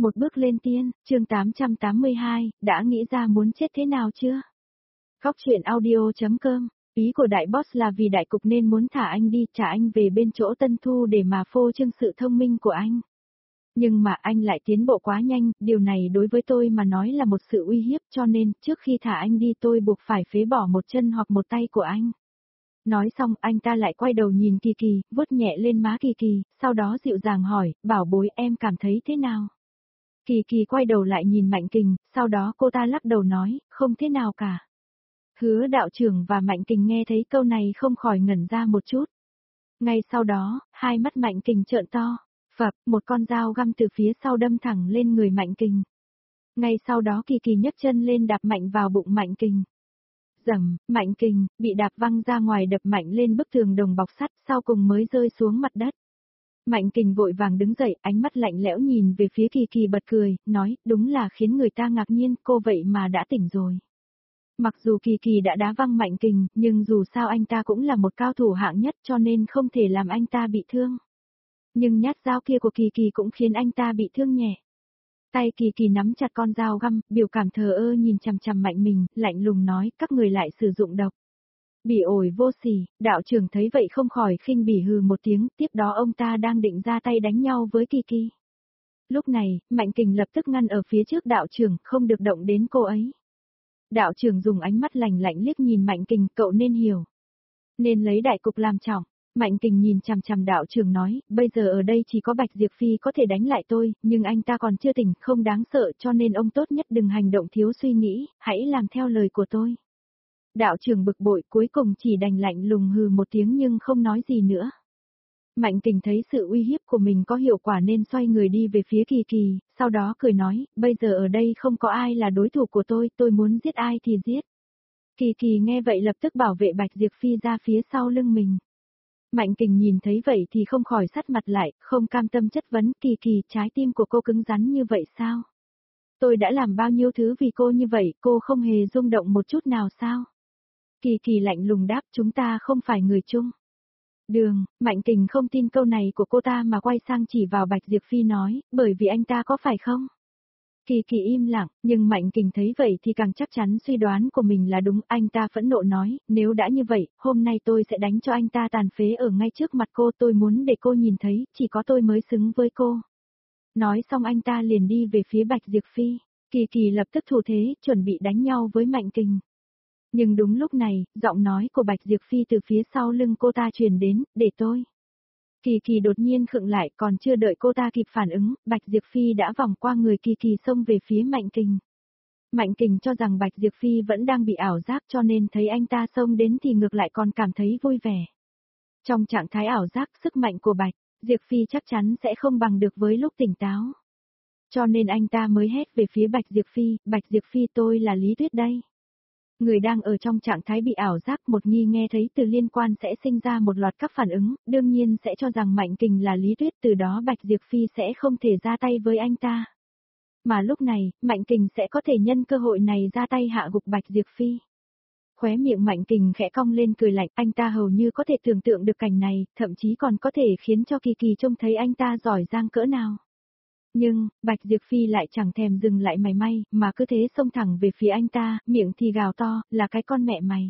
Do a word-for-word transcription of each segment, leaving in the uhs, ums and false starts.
Một bước lên tiên, chương tám trăm tám mươi hai, đã nghĩ ra muốn chết thế nào chưa? Góc truyện audio.com, ý của đại boss là vì đại cục nên muốn thả anh đi, trả anh về bên chỗ Tân Thu để mà phô trương sự thông minh của anh. Nhưng mà anh lại tiến bộ quá nhanh, điều này đối với tôi mà nói là một sự uy hiếp, cho nên trước khi thả anh đi tôi buộc phải phế bỏ một chân hoặc một tay của anh. Nói xong anh ta lại quay đầu nhìn Kỳ Kỳ, vuốt nhẹ lên má Kỳ Kỳ, sau đó dịu dàng hỏi, bảo bối em cảm thấy thế nào? Kỳ Kỳ quay đầu lại nhìn Mạnh Kình, sau đó cô ta lắc đầu nói, không thế nào cả. Hứa đạo trưởng và Mạnh Kình nghe thấy câu này không khỏi ngẩn ra một chút. Ngay sau đó, hai mắt Mạnh Kình trợn to, phập, một con dao găm từ phía sau đâm thẳng lên người Mạnh Kình. Ngay sau đó Kỳ Kỳ nhấc chân lên đạp mạnh vào bụng Mạnh Kình. Dầm, Mạnh Kình, bị đạp văng ra ngoài đập mạnh lên bức tường đồng bọc sắt, sau cùng mới rơi xuống mặt đất. Mạnh Kình vội vàng đứng dậy, ánh mắt lạnh lẽo nhìn về phía Kỳ Kỳ bật cười, nói, đúng là khiến người ta ngạc nhiên, cô vậy mà đã tỉnh rồi. Mặc dù Kỳ Kỳ đã đá văng Mạnh Kình, nhưng dù sao anh ta cũng là một cao thủ hạng nhất cho nên không thể làm anh ta bị thương. Nhưng nhát dao kia của Kỳ Kỳ cũng khiến anh ta bị thương nhẹ. Tay Kỳ Kỳ nắm chặt con dao găm, biểu cảm thờ ơ nhìn chằm chằm Mạnh mình, lạnh lùng nói, các người lại sử dụng độc. Bỉ ổi vô sỉ, đạo trưởng thấy vậy không khỏi khinh bỉ hừ một tiếng, tiếp đó ông ta đang định ra tay đánh nhau với Kỳ Kỳ. Lúc này, Mạnh Kình lập tức ngăn ở phía trước đạo trưởng, không được động đến cô ấy. Đạo trưởng dùng ánh mắt lạnh lạnh liếc nhìn Mạnh Kình, cậu nên hiểu. Nên lấy đại cục làm trọng. Mạnh Kình nhìn chằm chằm đạo trưởng nói, bây giờ ở đây chỉ có Bạch Diệp Phi có thể đánh lại tôi, nhưng anh ta còn chưa tỉnh, không đáng sợ cho nên ông tốt nhất đừng hành động thiếu suy nghĩ, hãy làm theo lời của tôi. Đạo trưởng bực bội cuối cùng chỉ đành lạnh lùng hừ một tiếng nhưng không nói gì nữa. Mạnh Kình thấy sự uy hiếp của mình có hiệu quả nên xoay người đi về phía Kỳ Kỳ, sau đó cười nói, bây giờ ở đây không có ai là đối thủ của tôi, tôi muốn giết ai thì giết. Kỳ Kỳ nghe vậy lập tức bảo vệ Bạch Diệp Phi ra phía sau lưng mình. Mạnh Kình nhìn thấy vậy thì không khỏi sắt mặt lại, không cam tâm chất vấn, Kỳ Kỳ, trái tim của cô cứng rắn như vậy sao? Tôi đã làm bao nhiêu thứ vì cô như vậy, cô không hề rung động một chút nào sao? Kỳ Kỳ lạnh lùng đáp, chúng ta không phải người chung. Đường, Mạnh Kình không tin câu này của cô ta mà quay sang chỉ vào Bạch Diệp Phi nói, bởi vì anh ta có phải không? Kỳ Kỳ im lặng, nhưng Mạnh Kình thấy vậy thì càng chắc chắn suy đoán của mình là đúng, anh ta phẫn nộ nói, nếu đã như vậy, hôm nay tôi sẽ đánh cho anh ta tàn phế ở ngay trước mặt cô, tôi muốn để cô nhìn thấy, chỉ có tôi mới xứng với cô. Nói xong anh ta liền đi về phía Bạch Diệp Phi, Kỳ Kỳ lập tức thủ thế, chuẩn bị đánh nhau với Mạnh Kình. Nhưng đúng lúc này, giọng nói của Bạch Diệp Phi từ phía sau lưng cô ta truyền đến, để tôi. Kỳ Kỳ đột nhiên khựng lại, còn chưa đợi cô ta kịp phản ứng, Bạch Diệp Phi đã vòng qua người Kỳ Kỳ xông về phía Mạnh Kình. Mạnh Kình cho rằng Bạch Diệp Phi vẫn đang bị ảo giác cho nên thấy anh ta xông đến thì ngược lại còn cảm thấy vui vẻ. Trong trạng thái ảo giác, sức mạnh của Bạch Diệp Phi chắc chắn sẽ không bằng được với lúc tỉnh táo. Cho nên anh ta mới hét về phía Bạch Diệp Phi, Bạch Diệp Phi tôi là Lý Tuyết đây. Người đang ở trong trạng thái bị ảo giác một nghi nghe thấy từ liên quan sẽ sinh ra một loạt các phản ứng, đương nhiên sẽ cho rằng Mạnh Kình là Lý Tuyết, từ đó Bạch Diệp Phi sẽ không thể ra tay với anh ta. Mà lúc này, Mạnh Kình sẽ có thể nhân cơ hội này ra tay hạ gục Bạch Diệp Phi. Khóe miệng Mạnh Kình khẽ cong lên cười lạnh, anh ta hầu như có thể tưởng tượng được cảnh này, thậm chí còn có thể khiến cho Kỳ Kỳ trông thấy anh ta giỏi giang cỡ nào. Nhưng, Bạch Diệp Phi lại chẳng thèm dừng lại mày may, mà cứ thế xông thẳng về phía anh ta, miệng thì gào to, là cái con mẹ mày.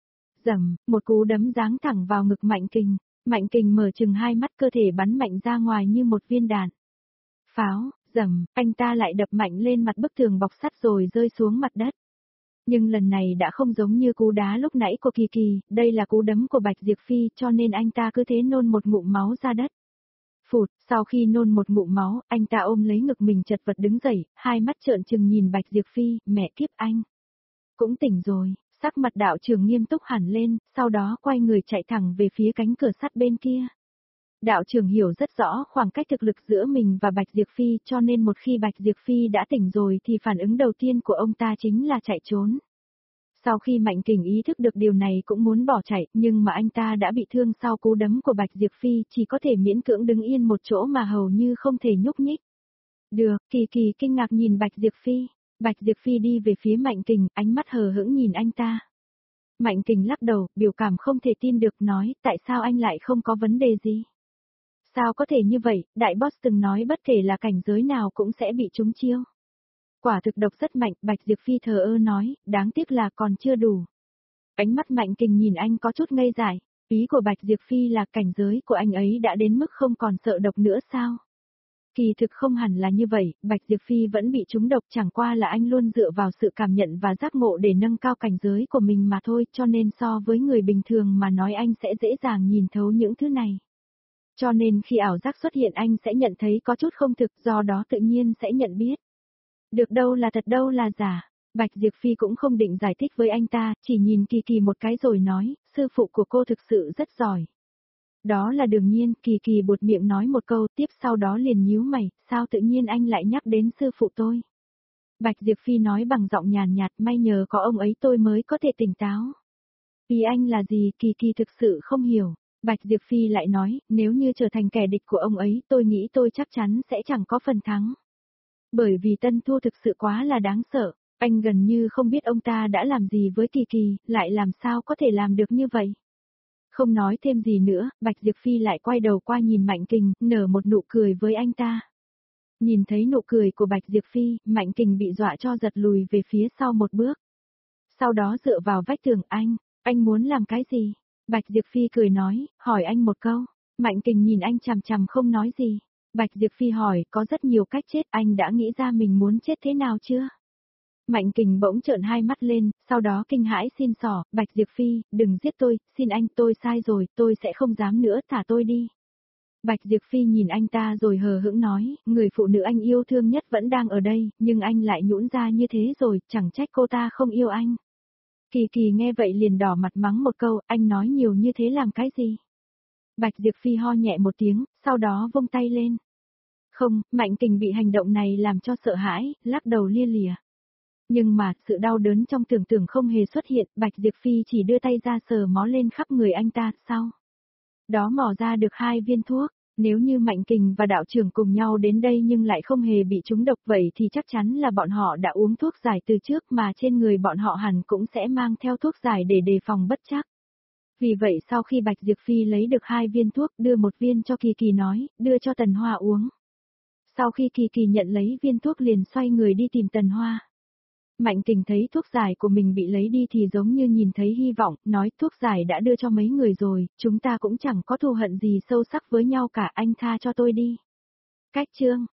Dầm, một cú đấm giáng thẳng vào ngực Mạnh Kình, Mạnh Kình mở chừng hai mắt cơ thể bắn mạnh ra ngoài như một viên đạn. Pháo, dầm, anh ta lại đập mạnh lên mặt bức tường bọc sắt rồi rơi xuống mặt đất. Nhưng lần này đã không giống như cú đá lúc nãy của Kỳ Kỳ, đây là cú đấm của Bạch Diệp Phi cho nên anh ta cứ thế nôn một ngụm máu ra đất. Phụt, sau khi nôn một ngụm máu, anh ta ôm lấy ngực mình chật vật đứng dậy, hai mắt trợn trừng nhìn Bạch Diệp Phi, mẹ kiếp anh. Cũng tỉnh rồi, sắc mặt đạo trưởng nghiêm túc hẳn lên, sau đó quay người chạy thẳng về phía cánh cửa sắt bên kia. Đạo trưởng hiểu rất rõ khoảng cách thực lực giữa mình và Bạch Diệp Phi cho nên một khi Bạch Diệp Phi đã tỉnh rồi thì phản ứng đầu tiên của ông ta chính là chạy trốn. Sau khi Mạnh Kình ý thức được điều này cũng muốn bỏ chạy, nhưng mà anh ta đã bị thương sau cú đấm của Bạch Diệp Phi, chỉ có thể miễn cưỡng đứng yên một chỗ mà hầu như không thể nhúc nhích. Được, Kỳ Kỳ kinh ngạc nhìn Bạch Diệp Phi. Bạch Diệp Phi đi về phía Mạnh Kình, ánh mắt hờ hững nhìn anh ta. Mạnh Kình lắc đầu, biểu cảm không thể tin được nói, tại sao anh lại không có vấn đề gì? Sao có thể như vậy, đại boss từng nói bất kể là cảnh giới nào cũng sẽ bị trúng chiêu. Quả thực độc rất mạnh, Bạch Diệp Phi thờ ơ nói, đáng tiếc là còn chưa đủ. Ánh mắt Mạnh Kình nhìn anh có chút ngây dại, ý của Bạch Diệp Phi là cảnh giới của anh ấy đã đến mức không còn sợ độc nữa sao? Kỳ thực không hẳn là như vậy, Bạch Diệp Phi vẫn bị trúng độc, chẳng qua là anh luôn dựa vào sự cảm nhận và giác ngộ để nâng cao cảnh giới của mình mà thôi, cho nên so với người bình thường mà nói anh sẽ dễ dàng nhìn thấu những thứ này. Cho nên khi ảo giác xuất hiện anh sẽ nhận thấy có chút không thực, do đó tự nhiên sẽ nhận biết. Được đâu là thật đâu là giả. Bạch Diệp Phi cũng không định giải thích với anh ta, chỉ nhìn Kỳ Kỳ một cái rồi nói, sư phụ của cô thực sự rất giỏi. Đó là đương nhiên, Kỳ Kỳ buột miệng nói một câu, tiếp sau đó liền nhíu mày, sao tự nhiên anh lại nhắc đến sư phụ tôi. Bạch Diệp Phi nói bằng giọng nhàn nhạt, may nhờ có ông ấy tôi mới có thể tỉnh táo. Ý anh là gì, Kỳ Kỳ thực sự không hiểu. Bạch Diệp Phi lại nói, nếu như trở thành kẻ địch của ông ấy tôi nghĩ tôi chắc chắn sẽ chẳng có phần thắng. Bởi vì Tân Thu thực sự quá là đáng sợ, anh gần như không biết ông ta đã làm gì với Kỳ Kỳ, lại làm sao có thể làm được như vậy. Không nói thêm gì nữa, Bạch Diệp Phi lại quay đầu qua nhìn Mạnh Kình, nở một nụ cười với anh ta. Nhìn thấy nụ cười của Bạch Diệp Phi, Mạnh Kình bị dọa cho giật lùi về phía sau một bước. Sau đó dựa vào vách tường, anh, anh muốn làm cái gì? Bạch Diệp Phi cười nói, hỏi anh một câu. Mạnh Kình nhìn anh chằm chằm không nói gì. Bạch Diệp Phi hỏi, có rất nhiều cách chết, anh đã nghĩ ra mình muốn chết thế nào chưa? Mạnh Kình bỗng trợn hai mắt lên, sau đó kinh hãi xin xỏ, Bạch Diệp Phi, đừng giết tôi, xin anh, tôi sai rồi, tôi sẽ không dám nữa, thả tôi đi. Bạch Diệp Phi nhìn anh ta rồi hờ hững nói, người phụ nữ anh yêu thương nhất vẫn đang ở đây, nhưng anh lại nhũn ra như thế rồi, chẳng trách cô ta không yêu anh. Kỳ Kỳ nghe vậy liền đỏ mặt mắng một câu, anh nói nhiều như thế làm cái gì? Bạch Diệp Phi ho nhẹ một tiếng, sau đó vung tay lên. Không, Mạnh Kình bị hành động này làm cho sợ hãi, lắc đầu lia lịa. Nhưng mà, sự đau đớn trong tưởng tượng không hề xuất hiện, Bạch Diệp Phi chỉ đưa tay ra sờ mó lên khắp người anh ta, sau đó mò ra được hai viên thuốc. Nếu như Mạnh Kình và đạo trưởng cùng nhau đến đây nhưng lại không hề bị trúng độc vậy thì chắc chắn là bọn họ đã uống thuốc giải từ trước mà trên người bọn họ hẳn cũng sẽ mang theo thuốc giải để đề phòng bất trắc. Vì vậy sau khi Bạch Diệp Phi lấy được hai viên thuốc đưa một viên cho Kỳ Kỳ nói, đưa cho Tần Hoa uống. Sau khi Kỳ Kỳ nhận lấy viên thuốc liền xoay người đi tìm Tần Hoa. Mạnh Kình thấy thuốc giải của mình bị lấy đi thì giống như nhìn thấy hy vọng, nói thuốc giải đã đưa cho mấy người rồi, chúng ta cũng chẳng có thù hận gì sâu sắc với nhau cả, anh tha cho tôi đi. Cách chương